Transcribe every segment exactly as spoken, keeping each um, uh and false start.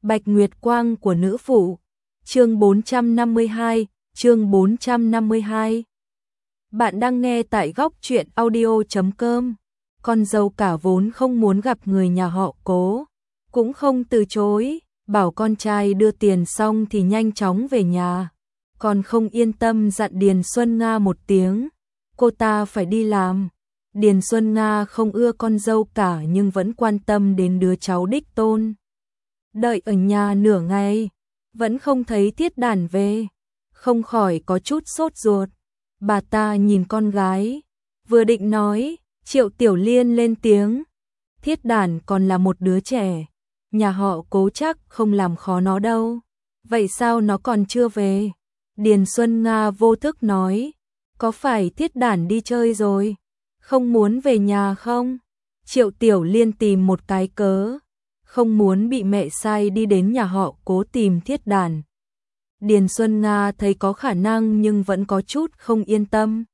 Bạch Nguyệt Quang của nữ phụ. Chương bốn trăm năm mươi hai, chương bốn trăm năm mươi hai. Bạn đang nghe tại góc truyện audio chấm com. Con dâu cả vốn không muốn gặp người nhà họ Cố, cũng không từ chối, bảo con trai đưa tiền xong thì nhanh chóng về nhà. Còn không yên tâm dặn Điền Xuân Nga một tiếng, cô ta phải đi làm. Điền Xuân Nga không ưa con dâu cả nhưng vẫn quan tâm đến đứa cháu đích tôn. Đợi ở nhà nửa ngày, vẫn không thấy Thiết Đản về, không khỏi có chút sốt ruột. Bà ta nhìn con gái, vừa định nói, Triệu Tiểu Liên lên tiếng, Thiết Đản còn là một đứa trẻ, nhà họ Cố chắc không làm khó nó đâu. Vậy sao nó còn chưa về? Điền Xuân Nga vô thức nói, có phải Thiết Đản đi chơi rồi, không muốn về nhà không? Triệu Tiểu Liên tìm một cái cớ, không muốn bị mẹ sai đi đến nhà họ Cố tìm Thiết Đản. Điền Xuân Nga thấy có khả năng nhưng vẫn có chút không yên tâm.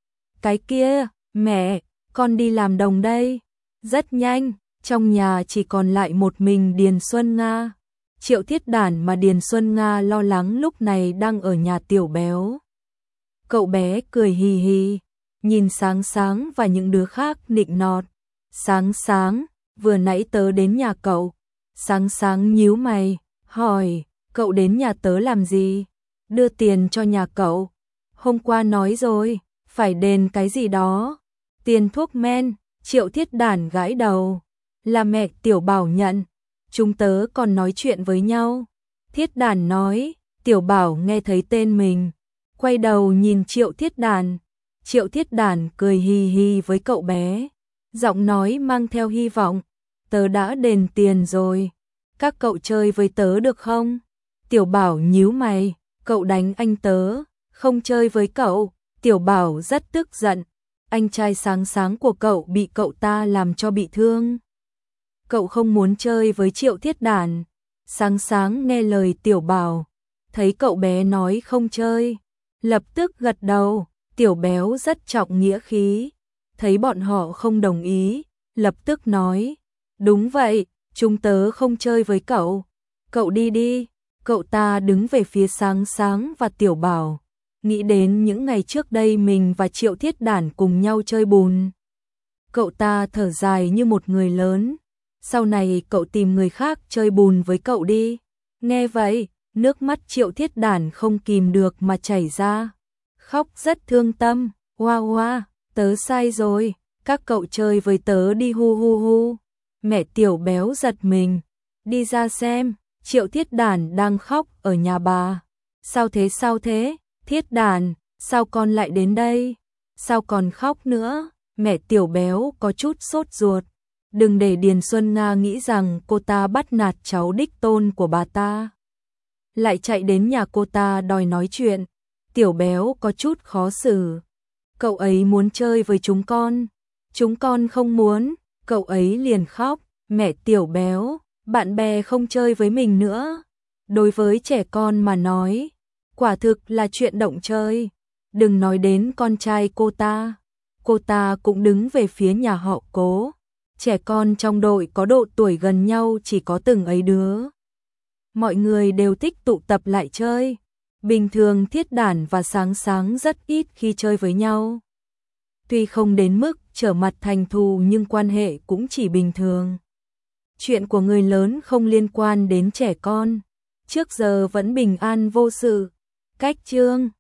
Cái kia, mẹ, con đi làm đồng đây. Rất nhanh, trong nhà chỉ còn lại một mình Điền Xuân Nga. Triệu Thiết Đản mà Điền Xuân Nga lo lắng lúc này đang ở nhà Tiểu Béo. Cậu bé cười hì hì, nhìn Sáng Sáng và những đứa khác nịnh nọt. Sáng Sáng, vừa nãy tớ đến nhà cậu. Sáng Sáng nhíu mày, hỏi, cậu đến nhà tớ làm gì? Đưa tiền cho nhà cậu. Hôm qua nói rồi, phải đền cái gì đó. Tiền thuốc men. Triệu Thiết Đản gãi đầu. Là mẹ Tiểu Bảo nhận. Chúng tớ còn nói chuyện với nhau. Thiết Đản nói. Tiểu Bảo nghe thấy tên mình, quay đầu nhìn Triệu Thiết Đản. Triệu Thiết Đản cười hì hì với cậu bé, giọng nói mang theo hy vọng. Tớ đã đền tiền rồi, các cậu chơi với tớ được không? Tiểu Bảo nhíu mày, cậu đánh anh tớ, không chơi với cậu. Tiểu Bảo rất tức giận, anh trai Sáng Sáng của cậu bị cậu ta làm cho bị thương. Cậu không muốn chơi với Triệu Thiết Đản. Sáng Sáng nghe lời Tiểu Bảo, thấy cậu bé nói không chơi, lập tức gật đầu. Tiểu Béo rất trọng nghĩa khí, thấy bọn họ không đồng ý, lập tức nói, đúng vậy, chúng tớ không chơi với cậu, cậu đi đi. Cậu ta đứng về phía Sáng Sáng và Tiểu Bảo, nghĩ đến những ngày trước đây mình và Triệu Thiết Đản cùng nhau chơi bùn. Cậu ta thở dài như một người lớn, sau này cậu tìm người khác chơi bùn với cậu đi. Nghe vậy, nước mắt Triệu Thiết Đản không kìm được mà chảy ra, khóc rất thương tâm. Hoa hoa, tớ sai rồi, các cậu chơi với tớ đi hu hu hu. Mẹ Tiểu Béo giật mình, đi ra xem, Triệu Thiết Đản đang khóc ở nhà bà. Sao thế sao thế, Thiết Đản, sao con lại đến đây? Sao còn khóc nữa? Mẹ Tiểu Béo có chút sốt ruột. Đừng để Điền Xuân Nga nghĩ rằng cô ta bắt nạt cháu đích tôn của bà ta, lại chạy đến nhà cô ta đòi nói chuyện. Tiểu Béo có chút khó xử. Cậu ấy muốn chơi với chúng con, chúng con không muốn. Cậu ấy liền khóc. Mẹ Tiểu Béo, bạn bè không chơi với mình nữa. Đối với trẻ con mà nói, quả thực là chuyện động chơi. Đừng nói đến con trai cô ta. Cô ta cũng đứng về phía nhà họ Cố. Trẻ con trong đội có độ tuổi gần nhau chỉ có từng ấy đứa. Mọi người đều thích tụ tập lại chơi. Bình thường Thiết Đản và Sáng Sáng rất ít khi chơi với nhau. Tuy không đến mức trở mặt thành thù nhưng quan hệ cũng chỉ bình thường. Chuyện của người lớn không liên quan đến trẻ con, trước giờ vẫn bình an vô sự. Cách chương